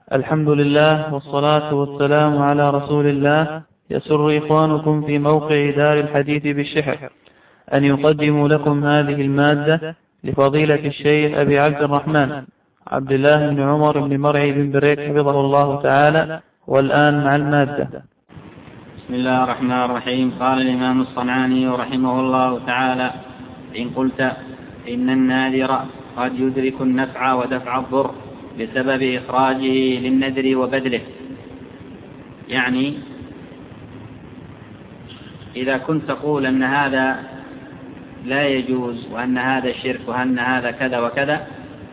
الحمد لله والصلاة والسلام على رسول الله. يسر إخوانكم في موقع دار الحديث بالشحر أن يقدموا لكم هذه المادة لفضيلة الشيخ أبي عبد الرحمن عبد الله بن عمر بن مرعي بن بريك حفظه الله تعالى. والآن مع المادة. بسم الله الرحمن الرحيم. قال الإمام الصنعاني رحمه الله تعالى: إن قلت إن الناذر قد يدرك النفع ودفع الضر بسبب إخراجه للنذر وبذله، يعني إذا كنت تقول أن هذا لا يجوز وأن هذا شرك وأن هذا كذا وكذا،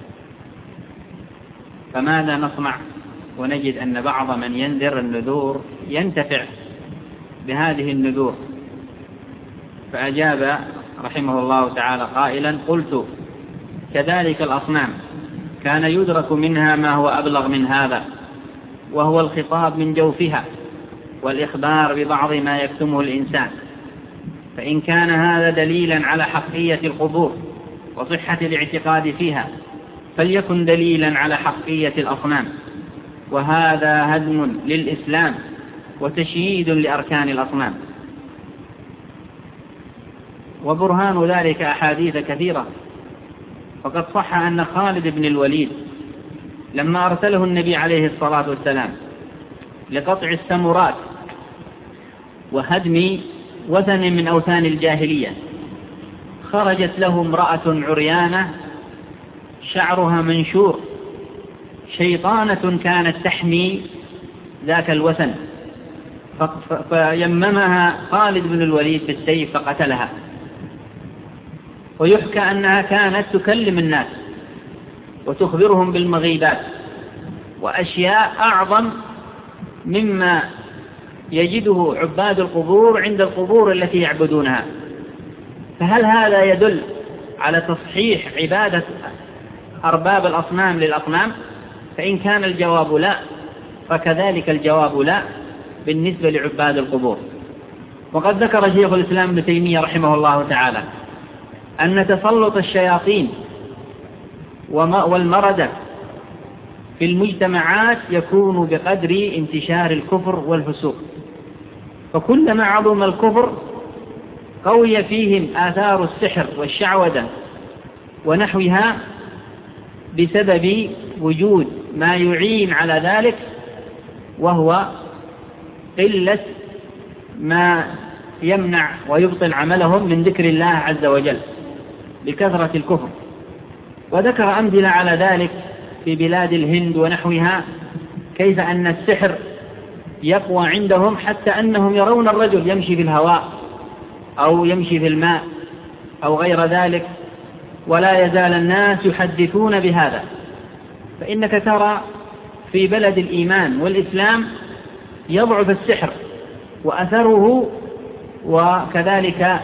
فماذا نصنع ونجد أن بعض من ينذر النذور ينتفع بهذه النذور؟ فأجاب رحمه الله تعالى قائلا: قلت كذلك الأصنام كان يدرك منها ما هو أبلغ من هذا، وهو الخطاب من جوفها والإخبار ببعض ما يكتمه الإنسان، فإن كان هذا دليلا على حقية القبور وصحة الاعتقاد فيها فليكن دليلا على حقية الأصنام، وهذا هدم للإسلام وتشييد لأركان الأصنام. وبرهان ذلك أحاديث كثيرة، فقد صح أن خالد بن الوليد لما أرسله النبي عليه الصلاة والسلام لقطع السمرات وهدم وثن من أوثان الجاهلية، خرجت له امرأة عريانة شعرها منشور، شيطانة كانت تحمي ذاك الوثن، فيممها خالد بن الوليد بالسيف فقتلها. ويحكى أنها كانت تكلم الناس وتخبرهم بالمغيبات وأشياء أعظم مما يجده عباد القبور عند القبور التي يعبدونها. فهل هذا يدل على تصحيح عبادة أرباب الأصنام للأصنام؟ فإن كان الجواب لا، فكذلك الجواب لا بالنسبة لعباد القبور. وقد ذكر شيخ الإسلام ابن تيمية رحمه الله تعالى أن تسلط الشياطين والمردة في المجتمعات يكون بقدر انتشار الكفر والفسوق، فكلما عظم الكفر قوي فيهم آثار السحر والشعوذة ونحوها بسبب وجود ما يعين على ذلك، وهو قلة ما يمنع ويبطل عملهم من ذكر الله عز وجل بكثرة الكفر. وذكر أمثلة على ذلك في بلاد الهند ونحوها، كيف أن السحر يقوى عندهم حتى أنهم يرون الرجل يمشي في الهواء أو يمشي في الماء أو غير ذلك، ولا يزال الناس يحدثون بهذا. فإنك ترى في بلد الإيمان والإسلام يضعف السحر وأثره وكذلك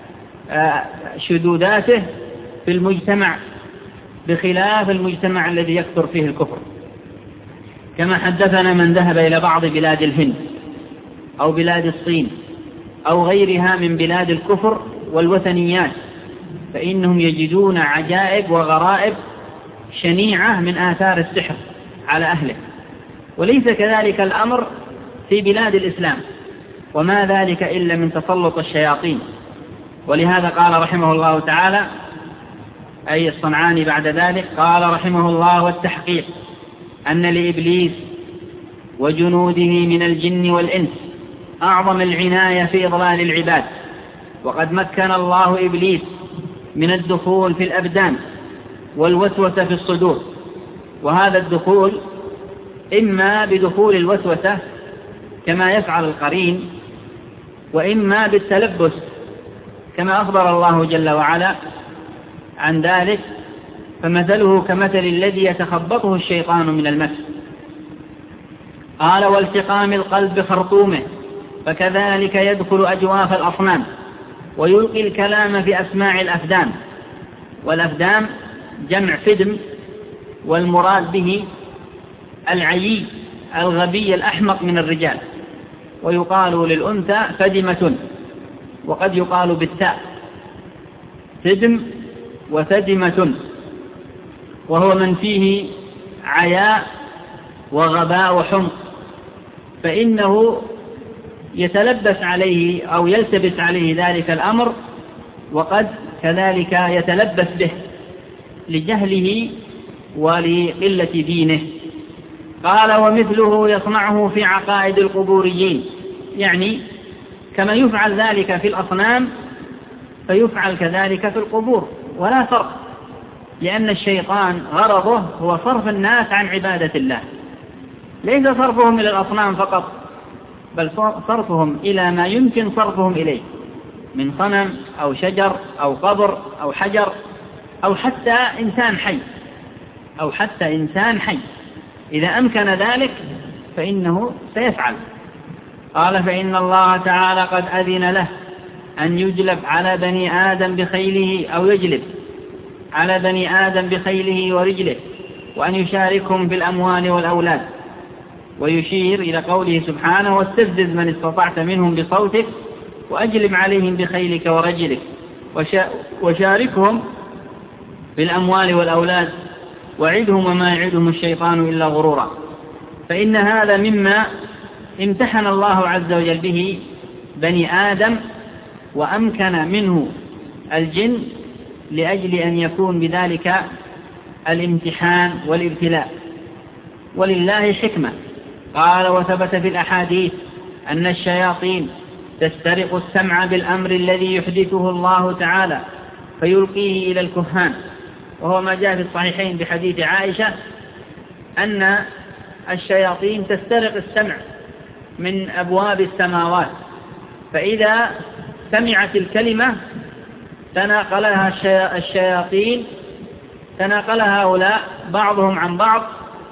شذوذاته في المجتمع، بخلاف المجتمع الذي يكثر فيه الكفر. كما حدثنا من ذهب إلى بعض بلاد الهند أو بلاد الصين أو غيرها من بلاد الكفر والوثنيات، فإنهم يجدون عجائب وغرائب شنيعة من آثار السحر على أهله. وليس كذلك الأمر في بلاد الإسلام، وما ذلك إلا من تسلط الشياطين. ولهذا قال رحمه الله تعالى، أي الصنعاني بعد ذلك قال رحمه الله: والتحقيق أن لإبليس وجنوده من الجن والإنس أعظم العناية في إضلال العباد، وقد مكن الله إبليس من الدخول في الأبدان والوسوسة في الصدور، وهذا الدخول إما بدخول الوسوسة كما يفعل القرين، وإما بالتلبس كما أخبر الله جل وعلا عن ذلك، فمثله كمثل الذي يتخبطه الشيطان من المس. قال: والتقام القلب بخرطومه، فكذلك يدخل أجواف الأصنام ويلقي الكلام في أسماع الأفدام. والأفدام جمع فدم، والمراد به العيي الغبي الأحمق من الرجال، ويقال للأنثى فدمة، وقد يقال بالتاء فدم وفدمة، وهو من فيه عياء وغباء وحمق، فإنه يتلبس عليه أو يلتبس عليه ذلك الأمر، وقد كذلك يتلبس به لجهله ولقلة دينه. قال ومثله يصنعه في عقائد القبوريين، يعني كما يفعل ذلك في الأصنام فيفعل كذلك في القبور، ولا فرق، لأن الشيطان غرضه هو صرف الناس عن عبادة الله، ليس صرفهم إلى الأصنام فقط، بل صرفهم إلى ما يمكن صرفهم إليه من صنم أو شجر أو قبر أو حجر أو حتى إنسان حي إذا أمكن ذلك فإنه سيفعل. قال فإن الله تعالى قد أذن له أن يجلب على بني آدم بخيله أو يجلب على بني آدم بخيله ورجله، وأن يشاركهم في الأموال والأولاد، ويشير إلى قوله سبحانه واستفزز من استطعت منهم بصوتك وأجلب عليهم بخيلك ورجلك وشاركهم في الأموال والأولاد وعدهم وما يعدهم الشيطان إلا غرورا. فإن هذا مما امتحن الله عز وجل به بني آدم وأمكن منه الجن لأجل أن يكون بذلك الامتحان والابتلاء، ولله حكمة. قال وثبت في الأحاديث أن الشياطين تسترق السمع بالأمر الذي يحدثه الله تعالى فيلقيه إلى الكهان، وهو ما جاء في الصحيحين بحديث عائشة أن الشياطين تسترق السمع من أبواب السماوات، فإذا سمعت الكلمة تناقلها الشياطين، تناقلها هؤلاء بعضهم عن بعض،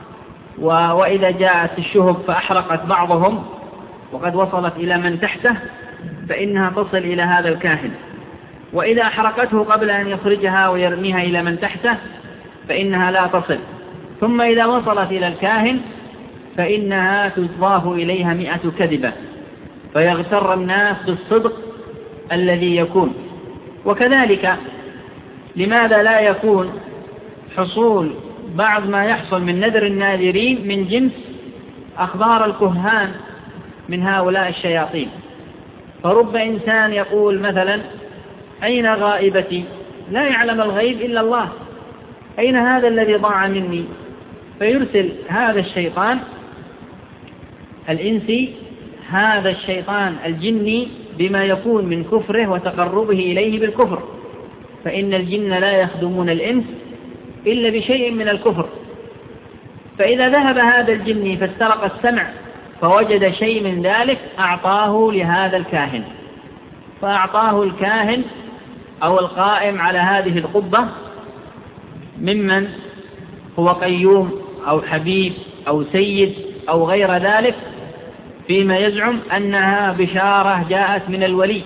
وإذا جاءت الشهب فأحرقت بعضهم وقد وصلت إلى من تحته فإنها تصل إلى هذا الكاهن، وإذا أحرقته قبل أن يخرجها ويرميها إلى من تحته فإنها لا تصل، ثم إذا وصلت إلى الكاهن فإنها تضاف إليها 100 كذبة فيغتر الناس بالصدق الذي يكون. وكذلك لماذا لا يكون حصول بعض ما يحصل من نذر الناذرين من جنس أخبار الكهان من هؤلاء الشياطين؟ فرب إنسان يقول مثلا أين غائبتي؟ لا يعلم الغيب إلا الله، أين هذا الذي ضاع مني؟ فيرسل هذا الشيطان الإنسي هذا الشيطان الجني بما يكون من كفره وتقربه إليه بالكفر، فإن الجن لا يخدمون الإنس إلا بشيء من الكفر. فإذا ذهب هذا الجني فاسترق السمع فوجد شيء من ذلك أعطاه لهذا الكاهن، فأعطاه الكاهن أو القائم على هذه القبة ممن هو قيوم أو حبيب أو سيد أو غير ذلك، فيما يزعم أنها بشارة جاءت من الولي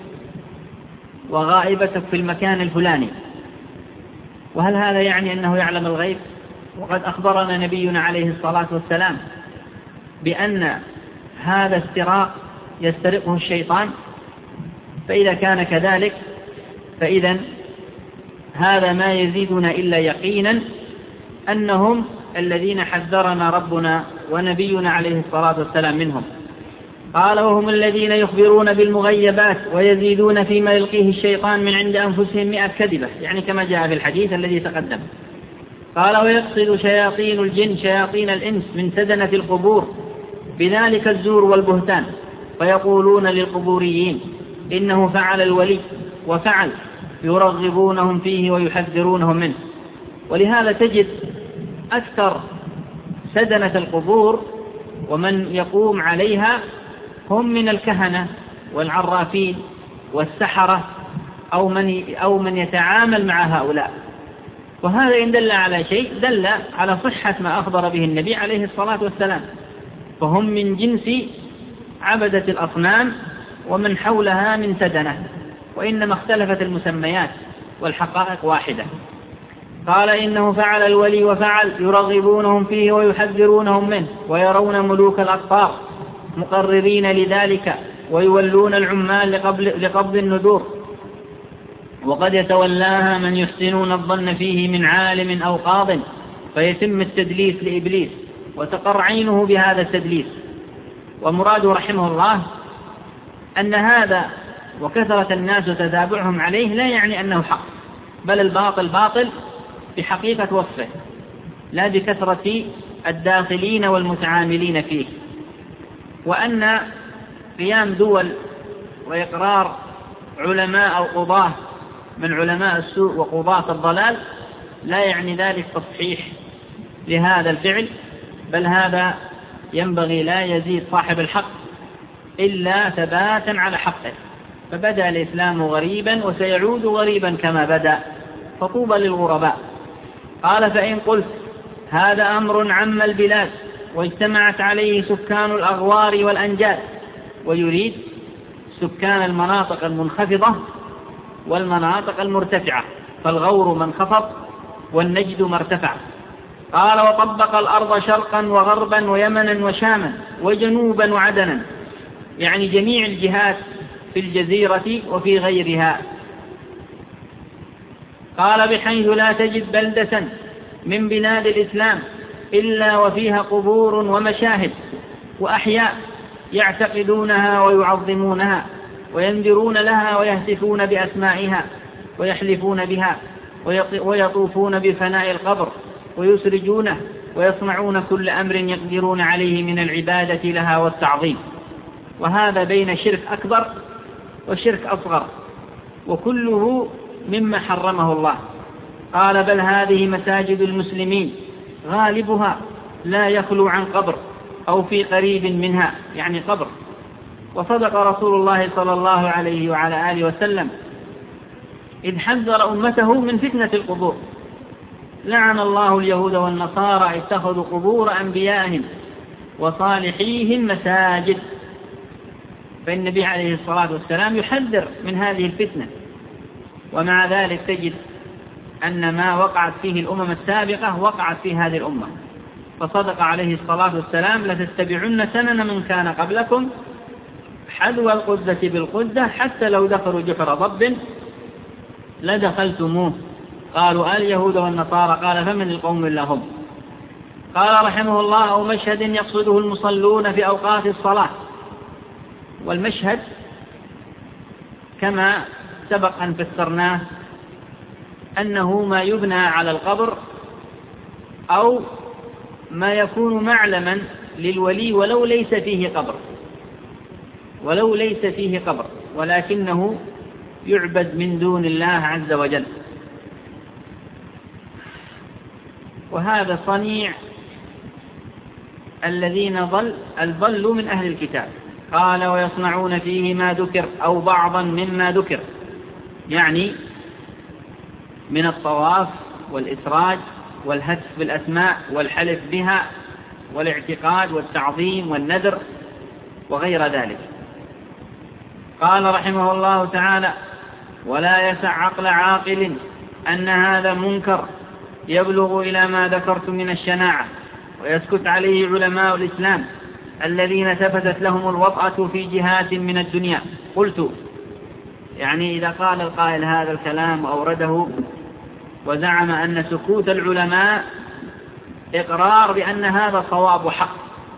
وغائبتك في المكان الفلاني. وهل هذا يعني أنه يعلم الغيب؟ وقد أخبرنا نبينا عليه الصلاة والسلام بأن هذا استراق يسترقه الشيطان، فإذا كان كذلك فإذا هذا ما يزيدنا إلا يقينا أنهم الذين حذرنا ربنا ونبينا عليه الصلاة والسلام منهم. قال وهم الذين يخبرون بالمغيبات ويزيدون فيما يلقيه الشيطان من عند أنفسهم 100 كذبة، يعني كما جاء في الحديث الذي تقدم. قال ويقصد شياطين الجن شياطين الإنس من سدنة القبور بذلك الزور والبهتان، فيقولون للقبوريين إنه فعل الولي وفعل، يرغبونهم فيه ويحذرونهم منه. ولهذا تجد أكثر سدنة القبور ومن يقوم عليها هم من الكهنة والعرافين والسحرة أو من يتعامل مع هؤلاء. وهذا إن دل على شيء دل على صحة ما أخبر به النبي عليه الصلاة والسلام، فهم من جنس عبدة الأصنام ومن حولها من سدنة، وإنما اختلفت المسميات والحقائق واحدة. قال إنه فعل الولي وفعل، يرغبونهم فيه ويحذرونهم منه، ويرون ملوك الأقطار مقررين لذلك، ويولون العمال لقبض النذور، وقد يتولاها من يحسنون الظن فيه من عالم أو قاض، فيتم التدليس لإبليس وتقر عينه بهذا التدليس. ومراده رحمه الله أن هذا وكثرة الناس وتتابعهم عليه لا يعني أنه حق، بل الباطل باطل بحقيقة وصفه، لا بكثرة الداخلين والمتعاملين فيه. وأن قيام دول وإقرار علماء أو قضاة من علماء السوء وقضاة الضلال لا يعني ذلك تصحيح لهذا الفعل، بل هذا ينبغي لا يزيد صاحب الحق إلا ثباتا على حقه. فبدأ الإسلام غريبا وسيعود غريبا كما بدأ، فطوبى للغرباء. قال: فإن قلت هذا أمر عم البلاد واجتمعت عليه سكان الأغوار والأنجاد، ويريد سكان المناطق المنخفضة والمناطق المرتفعة، فالغور ما انخفض والنجد ما ارتفع. قال: وطبق الأرض شرقا وغربا ويمنا وشاما وجنوبا وعدنا، يعني جميع الجهات في الجزيرة وفي غيرها. قال: بحيث لا تجد بلدة من بلاد الإسلام إلا وفيها قبور ومشاهد وأحياء يعتقدونها ويعظمونها وينذرون لها ويهتفون بأسمائها ويحلفون بها ويطوفون بفناء القبر ويسرجونه ويصنعون كل أمر يقدرون عليه من العبادة لها والتعظيم. وهذا بين شرك أكبر وشرك أصغر، وكله مما حرمه الله. قال: بل هذه مساجد المسلمين غالبها لا يخلو عن قبر أو في قريب منها، يعني قبر. وصدق رسول الله صلى الله عليه وعلى آله وسلم إذ حذر أمته من فتنة القبور. لعن الله اليهود والنصارى اتخذوا قبور أنبيائهم وصالحيهم مساجد. فالنبي عليه الصلاة والسلام يحذر من هذه الفتنة، ومع ذلك تجد أن ما وقعت فيه الأمم السابقة وقعت في هذه الأمة. فصدق عليه الصلاة والسلام: لتتبعن سنن من كان قبلكم حذو القدة بالقدة حتى لو دخلوا جحر ضب لدخلتموه. قالوا: اليهود والنصارى. قال: فمن القوم إلا هم. قال رحمه الله: أو مشهد يقصده المصلون في أوقات الصلاة. والمشهد كما سبق أن فسرناه أنه ما يبنى على القبر أو ما يكون معلما للولي ولو ليس فيه قبر ولكنه يعبد من دون الله عز وجل. وهذا صنيع الذين ضلوا من أهل الكتاب. قال: ويصنعون فيه ما ذكر أو بعضا مما ذكر، يعني من الطواف والإسراج والهتف بالأسماء والحلف بها والاعتقاد والتعظيم والنذر وغير ذلك. قال رحمه الله تعالى: ولا يسع عقل عاقل أن هذا منكر يبلغ إلى ما ذكرت من الشناعة، ويسكت عليه علماء الإسلام الذين ثبتت لهم الوطأة في جهات من الدنيا. قلت، يعني إذا قال القائل هذا الكلام أورده وزعم أن سكوت العلماء إقرار بأن هذا صواب وحق،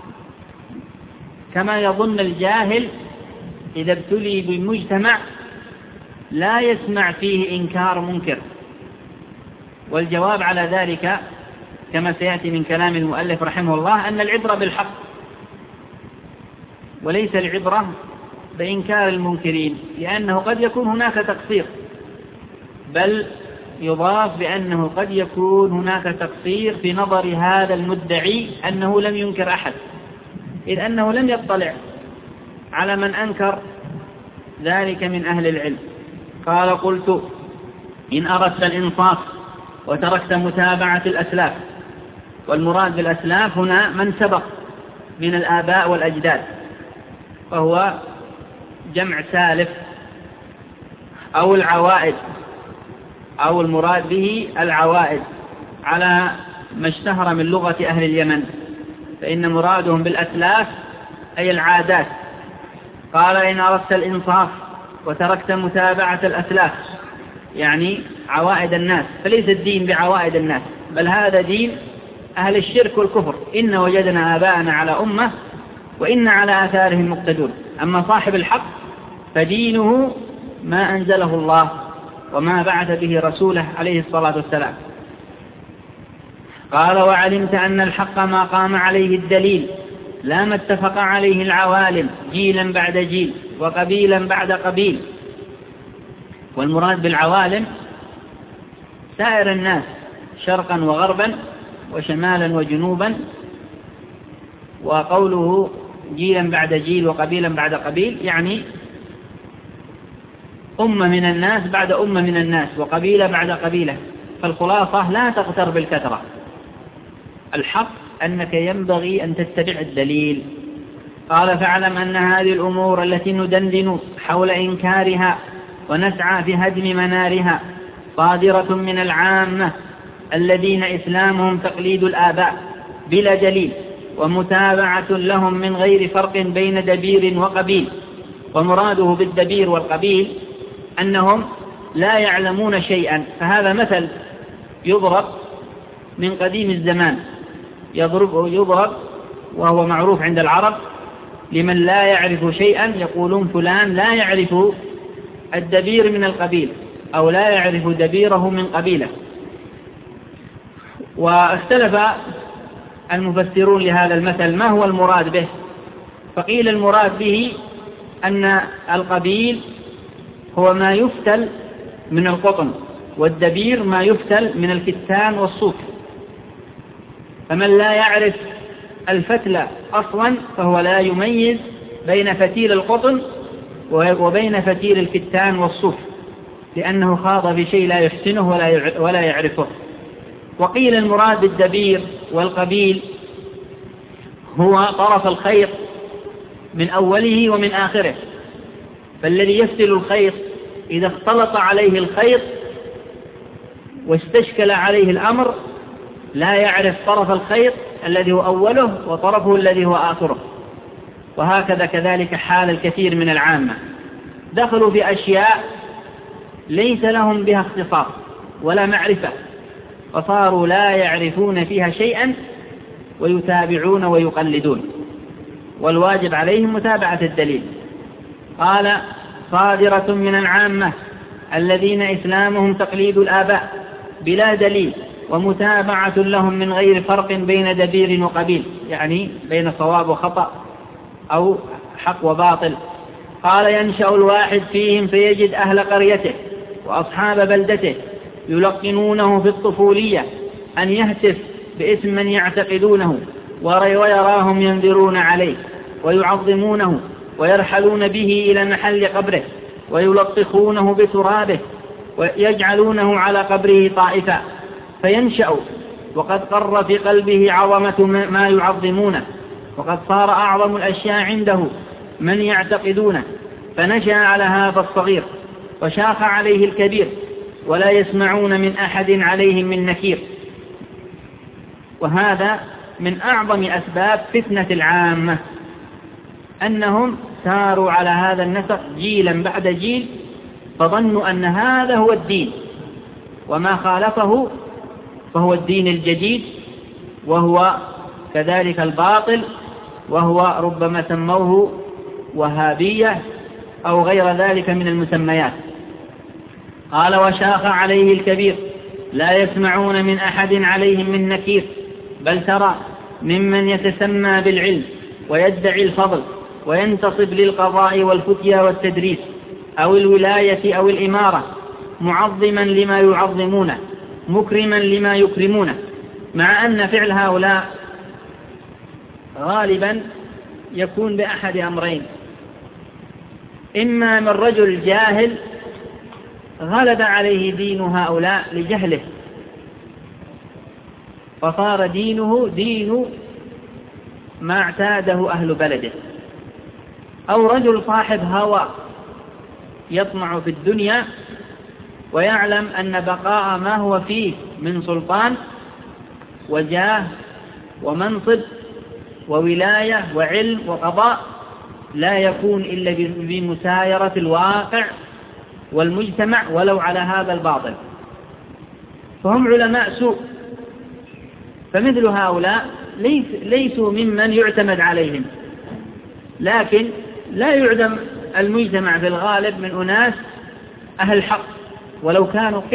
كما يظن الجاهل إذا ابتلي بمجتمع لا يسمع فيه إنكار منكر. والجواب على ذلك كما سيأتي من كلام المؤلف رحمه الله أن العبرة بالحق وليس العبرة بإنكار المنكرين، لأنه قد يكون هناك تقصير، بل يضاف بأنه قد يكون هناك تقصير في نظر هذا المدعي أنه لم ينكر أحد، إذ أنه لم يطلع على من أنكر ذلك من أهل العلم. قال: قلت: إن أردت الإنصاف وتركت متابعة الأسلاف. والمراد بالأسلاف هنا من سبق من الآباء والأجداد، وهو جمع سالف أو العوائد، أو المراد به العوائد على ما اشتهر من لغة أهل اليمن، فإن مرادهم بالأسلاف أي العادات. قال: إن أردت الإنصاف وتركت متابعة الأسلاف، يعني عوائد الناس، فليس الدين بعوائد الناس، بل هذا دين أهل الشرك والكفر: إن وجدنا آباءنا على أمة وإن على آثارهم مقتدون. أما صاحب الحق فدينه ما أنزله الله وما بعث به رسوله عليه الصلاة والسلام. قال: وعلمت أن الحق ما قام عليه الدليل لا ما اتفق عليه العوالم جيلا بعد جيل وقبيلا بعد قبيل. والمراد بالعوالم سائر الناس شرقا وغربا وشمالا وجنوبا. وقوله جيلا بعد جيل وقبيلا بعد قبيل يعني أمة من الناس بعد أمة من الناس وقبيلة بعد قبيلة. فالخلاصة لا تغتر بالكثرة، الحق أنك ينبغي أن تتبع الدليل. قال: فاعلم أن هذه الأمور التي ندندن حول إنكارها ونسعى في هدم منارها صادرة من العامة الذين إسلامهم تقليد الآباء بلا دليل ومتابعة لهم من غير فرق بين دبير وقبيل. ومراده بالدبير والقبيل أنهم لا يعلمون شيئا. فهذا مثل يضرب من قديم الزمان، يضرب وهو معروف عند العرب لمن لا يعرف شيئا، يقولون فلان لا يعرف الدبير من القبيل أو لا يعرف دبيره من قبيله. واختلف المفسرون لهذا المثل ما هو المراد به، فقيل المراد به أن القبيل هو ما يفتل من القطن، والدبير ما يفتل من الكتان والصوف. فمن لا يعرف الفتل أصلا فهو لا يميز بين فتيل القطن وبين فتيل الكتان والصوف، لأنه خاض في شيء لا يحسنه ولا يعرفه. وقيل المراد بالدبير والقبيل هو طرف الخيط من أوله ومن آخره. فالذي يفتل الخيط إذا اختلط عليه الخيط واستشكل عليه الأمر لا يعرف طرف الخيط الذي هو أوله وطرفه الذي هو آخره. وهكذا كذلك حال الكثير من العامة، دخلوا في أشياء ليس لهم بها اختصاص ولا معرفة، فصاروا لا يعرفون فيها شيئا ويتابعون ويقلدون، والواجب عليهم متابعة الدليل. قال: صادرة من العامة الذين إسلامهم تقليد الآباء بلا دليل ومتابعة لهم من غير فرق بين دبير وقبيل، يعني بين صواب وخطأ أو حق وباطل. قال: ينشأ الواحد فيهم فيجد أهل قريته وأصحاب بلدته يلقنونه في الطفولية أن يهتف باسم من يعتقدونه ويراهم ينذرون عليه ويعظمونه ويرحلون به إلى محل قبره ويلطخونه بترابه ويجعلونه على قبره طائفا، فينشأ وقد قر في قلبه عظمة ما يعظمونه، وقد صار أعظم الأشياء عنده من يعتقدونه، فنشأ على هذا الصغير وشاخ عليه الكبير ولا يسمعون من أحد عليهم من نكير. وهذا من أعظم أسباب فتنة العامة، أنهم ساروا على هذا النسق جيلا بعد جيل، فظنوا أن هذا هو الدين، وما خالفه فهو الدين الجديد، وهو كذلك الباطل، وهو ربما سموه وهابية أو غير ذلك من المسميات. قال: وشاخ عليه الكبير لا يسمعون من أحد عليهم من نكير، بل ترى ممن يتسمى بالعلم ويدعي الفضل وينتصب للقضاء والفتيا والتدريس أو الولاية أو الإمارة معظما لما يعظمونه مكرما لما يكرمونه، مع أن فعل هؤلاء غالبا يكون بأحد أمرين: إما من رجل جاهل غلب عليه دين هؤلاء لجهله فصار دينه دين ما اعتاده أهل بلده، أو رجل صاحب هوى يطمع في الدنيا ويعلم أن بقاء ما هو فيه من سلطان وجاه ومنصب وولاية وعلم وقضاء لا يكون إلا بمسايرة الواقع والمجتمع ولو على هذا الباطل. فهم علماء سوء، فمثل هؤلاء ليسوا ممن يعتمد عليهم، لكن لا يعدم المجتمع في الغالب من أناس أهل حق ولو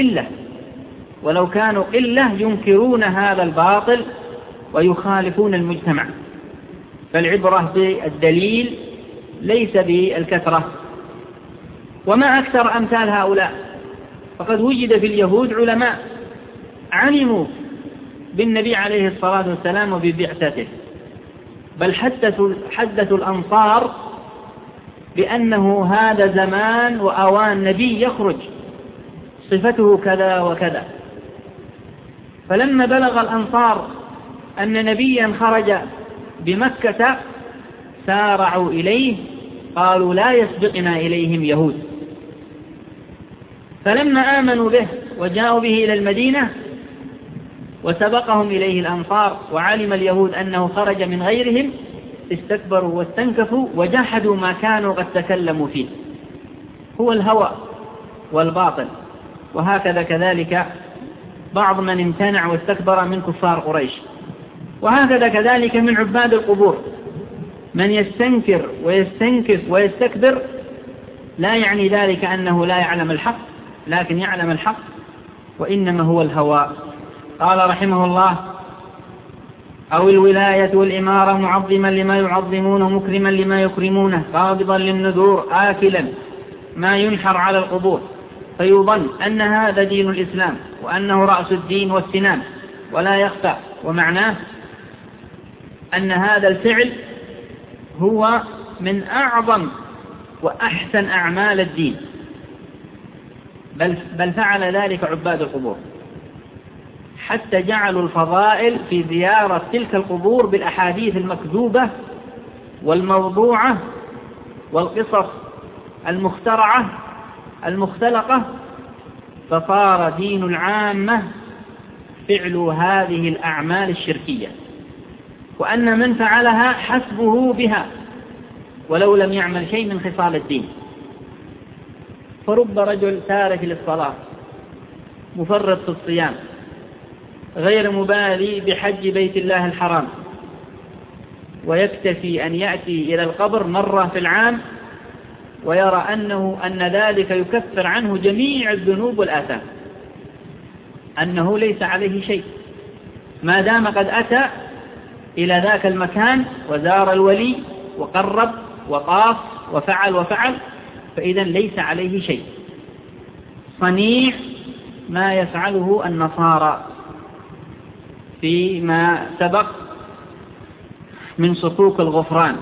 كانوا قلة ينكرون هذا الباطل ويخالفون المجتمع. فالعبرة بالدليل ليس بالكثرة. وما أكثر أمثال هؤلاء، فقد وجد في اليهود علماء علموا بالنبي عليه الصلاة والسلام وببعثته، بل حدثوا الأنصار بأنه هذا زمان وأوان نبي يخرج صفته كذا وكذا. فلما بلغ الأنصار أن نبيا خرج بمكة سارعوا إليه، قالوا لا يسبقنا إليهم يهود. فلما آمنوا به وجاءوا به إلى المدينة وسبقهم إليه الأنصار وعلم اليهود أنه خرج من غيرهم، استكبروا واستنكفوا وجحدوا ما كانوا قد تكلموا فيه، هو الهوى والباطل. وهكذا كذلك بعض من امتنع واستكبر من كفار قريش، وهكذا كذلك من عباد القبور، من يستنكر ويستنكف ويستكبر لا يعني ذلك أنه لا يعلم الحق، لكن يعلم الحق وإنما هو الهوى. قال رحمه الله: أو الولاية والإمارة معظما لما يعظمونه مكرما لما يكرمونه قابضا للنذور آكلا ما ينحر على القبور، فيظن أن هذا دين الإسلام وأنه رأس الدين والسنان، ولا يخفى. ومعناه أن هذا الفعل هو من أعظم وأحسن أعمال الدين، بل فعل ذلك عباد القبور، حتى جعلوا الفضائل في زيارة تلك القبور بالأحاديث المكذوبة والموضوعة والقصص المخترعة المختلقة، فصار دين العامة فعل هذه الأعمال الشركية، وأن من فعلها حسبه بها ولو لم يعمل شيء من خصال الدين. فرب رجل تارك للصلاة مفرط في الصيام غير مبالي بحج بيت الله الحرام، ويكتفي أن يأتي إلى القبر مرة في العام ويرى أن ذلك يكفر عنه جميع الذنوب والآثام، أنه ليس عليه شيء ما دام قد أتى إلى ذاك المكان وزار الولي وقرب وطاف وفعل، فإذا ليس عليه شيء. صنيع ما يفعله النصارى فيما سبق من صكوك الغفران.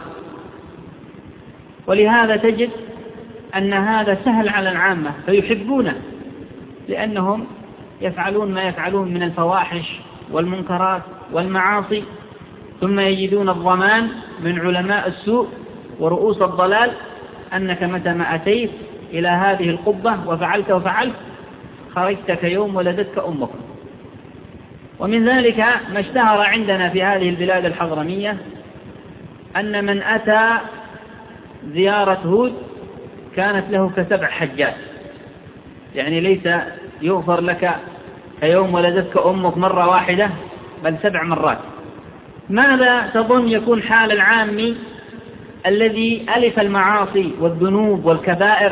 ولهذا تجد أن هذا سهل على العامة فيحبونه، لأنهم يفعلون ما يفعلون من الفواحش والمنكرات والمعاصي، ثم يجدون الضمان من علماء السوء ورؤوس الضلال أنك متى ما أتيت إلى هذه القبة وفعلت خرجت كيوم ولدتك أمك. ومن ذلك ما اشتهر عندنا في هذه البلاد الحضرمية أن من أتى زيارة هود كانت له ك7 حجات، يعني ليس يغفر لك كيوم ولدتك أمك مرة واحدة بل 7 مرات. ماذا تظن يكون حال العامي الذي ألف المعاصي والذنوب والكبائر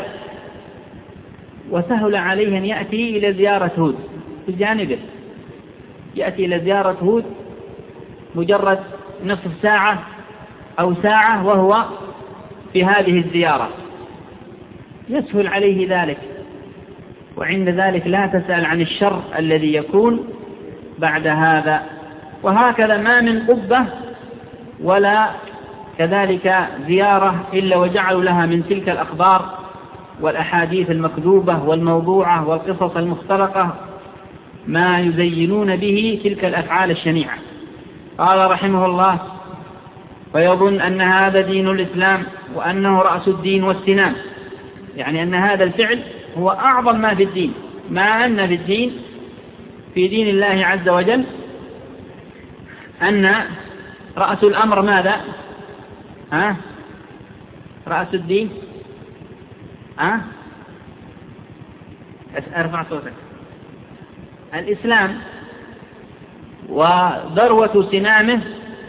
وسهل عليه أن يأتي إلى زيارة هود في جانبه؟ يأتي إلى زيارة هود مجرد نصف ساعة أو ساعة وهو في هذه الزيارة، يسهل عليه ذلك، وعند ذلك لا تسأل عن الشر الذي يكون بعد هذا. وهكذا ما من قبة ولا كذلك زيارة إلا وجعلوا لها من تلك الأخبار والأحاديث المكذوبة والموضوعة والقصص المختلقة ما يزينون به تلك الأفعال الشنيعة. قال رحمه الله: فيظن أن هذا دين الإسلام وأنه رأس الدين والسنام، يعني أن هذا الفعل هو أعظم ما في الدين، ما أن في الدين في دين الله عز وجل أن رأس الأمر ماذا؟ رأس الدين ارفع صوتك. الإسلام وذروة سنامه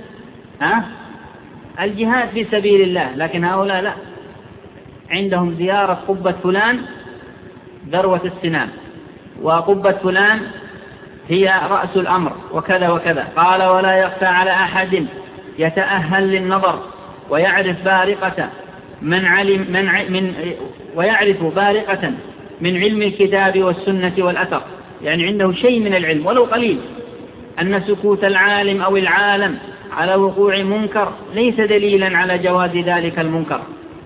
الجهاد في سبيل الله، لكن هؤلاء لا، عندهم زيارة قبة فلان ذروة السنام، وقبة فلان هي رأس الأمر، وكذا وكذا. قال: ولا يخفى على أحد يتأهل للنظر ويعرف بارقة ويعرف بارقة من علم الكتاب والسنة والأثر، يعني عنده شيء من العلم ولو قليل، أن سكوت العالم أو العالم على وقوع منكر ليس دليلا على جواز ذلك المنكر،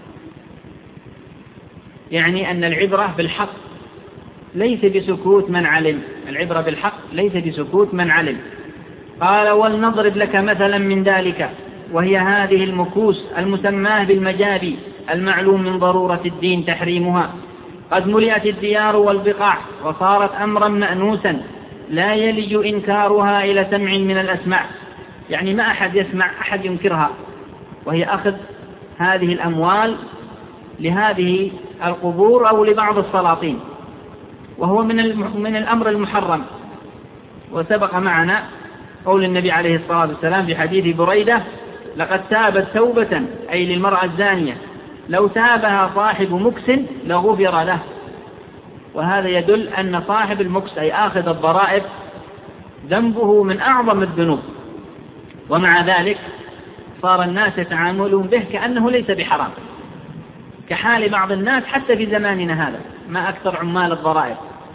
يعني أن العبرة بالحق ليس بسكوت من علم، العبرة بالحق ليس بسكوت من علم. قال: ولنضرب لك مثلا من ذلك، وهي هذه المكوس المسماة بالمجابي المعلوم من ضرورة الدين تحريمها، قد ملئت الديار والبقاع وصارت أمرا مأنوسا لا يلج إنكارها إلى سمع من الأسماع، يعني ما أحد يسمع أحد ينكرها، وهي أخذ هذه الأموال لهذه القبور أو لبعض السلاطين، وهو من الأمر المحرم. وسبق معنا قول النبي عليه الصلاة والسلام في حديث بريدة: لقد تابت توبة، أي للمرأة الزانية، لو تابها صاحب مكس لغفر له. وهذا يدل أن صاحب المكس أي آخذ الضرائب ذنبه من أعظم الذنوب، ومع ذلك صار الناس يتعاملون به كأنه ليس بحرام، كحال بعض الناس حتى في زماننا هذا، ما أكثر عمال الضرائب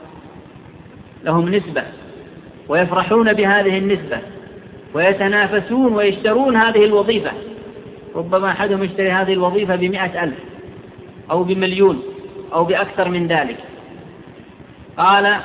لهم نسبة ويفرحون بهذه النسبة ويتنافسون ويشترون هذه الوظيفة، ربما أحدهم يشتري هذه الوظيفة ب100,000 أو ب1,000,000 أو بأكثر من ذلك. قال: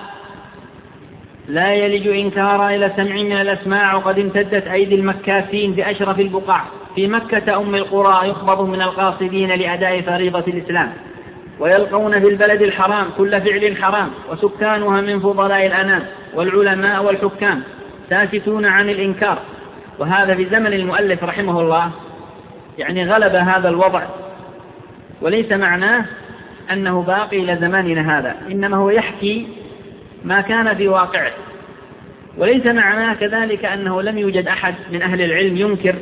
لا يلج إنكارا إلى سمع من الأسماع، وقد امتدت أيدي المكاسين بأشرف البقاع في مكة أم القرى، يقبض من القاصدين لأداء فريضة الإسلام، ويلقون في البلد الحرام كل فعل حرام، وسكانها من فضلاء الأنام والعلماء والحكام ساكتون عن الإنكار. وهذا في زمن المؤلف رحمه الله، يعني غلب هذا الوضع، وليس معناه أنه باقي إلى زماننا هذا، إنما هو يحكي ما كان في واقعه، وليس معناه كذلك أنه لم يوجد أحد من أهل العلم ينكر،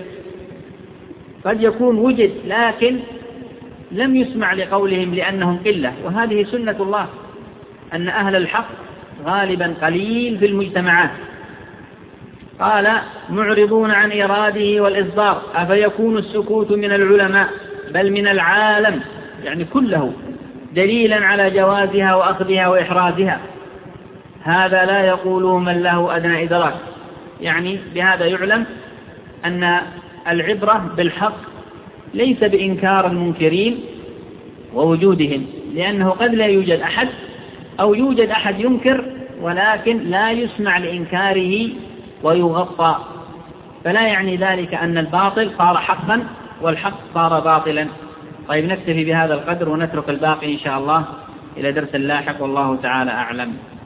قد يكون وجد لكن لم يسمع لقولهم لأنهم قلة، وهذه سنة الله، أن أهل الحق غالبا قليل في المجتمعات. قال: معرضون عن إراده والإصدار، أفيكون السكوت من العلماء بل من العالم، يعني كله، دليلا على جوازها وأخذها وإحرازها، هذا لا يقوله من له أدنى إدراك. يعني بهذا يعلم أن العبرة بالحق ليس بإنكار المنكرين ووجودهم، لأنه قد لا يوجد أحد أو يوجد أحد ينكر ولكن لا يسمع لإنكاره ويغطى، فلا يعني ذلك أن الباطل صار حقا والحق صار باطلا. طيب، نكتفي بهذا القدر ونترك الباقي إن شاء الله إلى درس لاحق، والله تعالى أعلم.